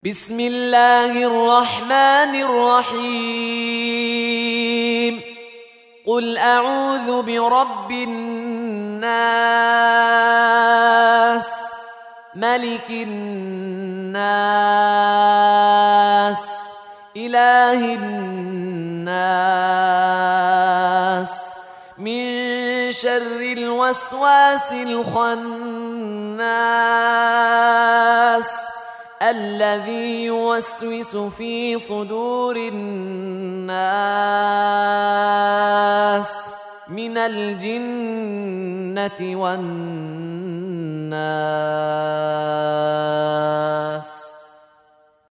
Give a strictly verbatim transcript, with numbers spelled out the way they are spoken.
بسم الله الرحمن الرحيم قل أعوذ برب الناس ملك الناس إله الناس من شر الوسواس الخناس الذي يوسوس في صدور الناس من الجنة والناس.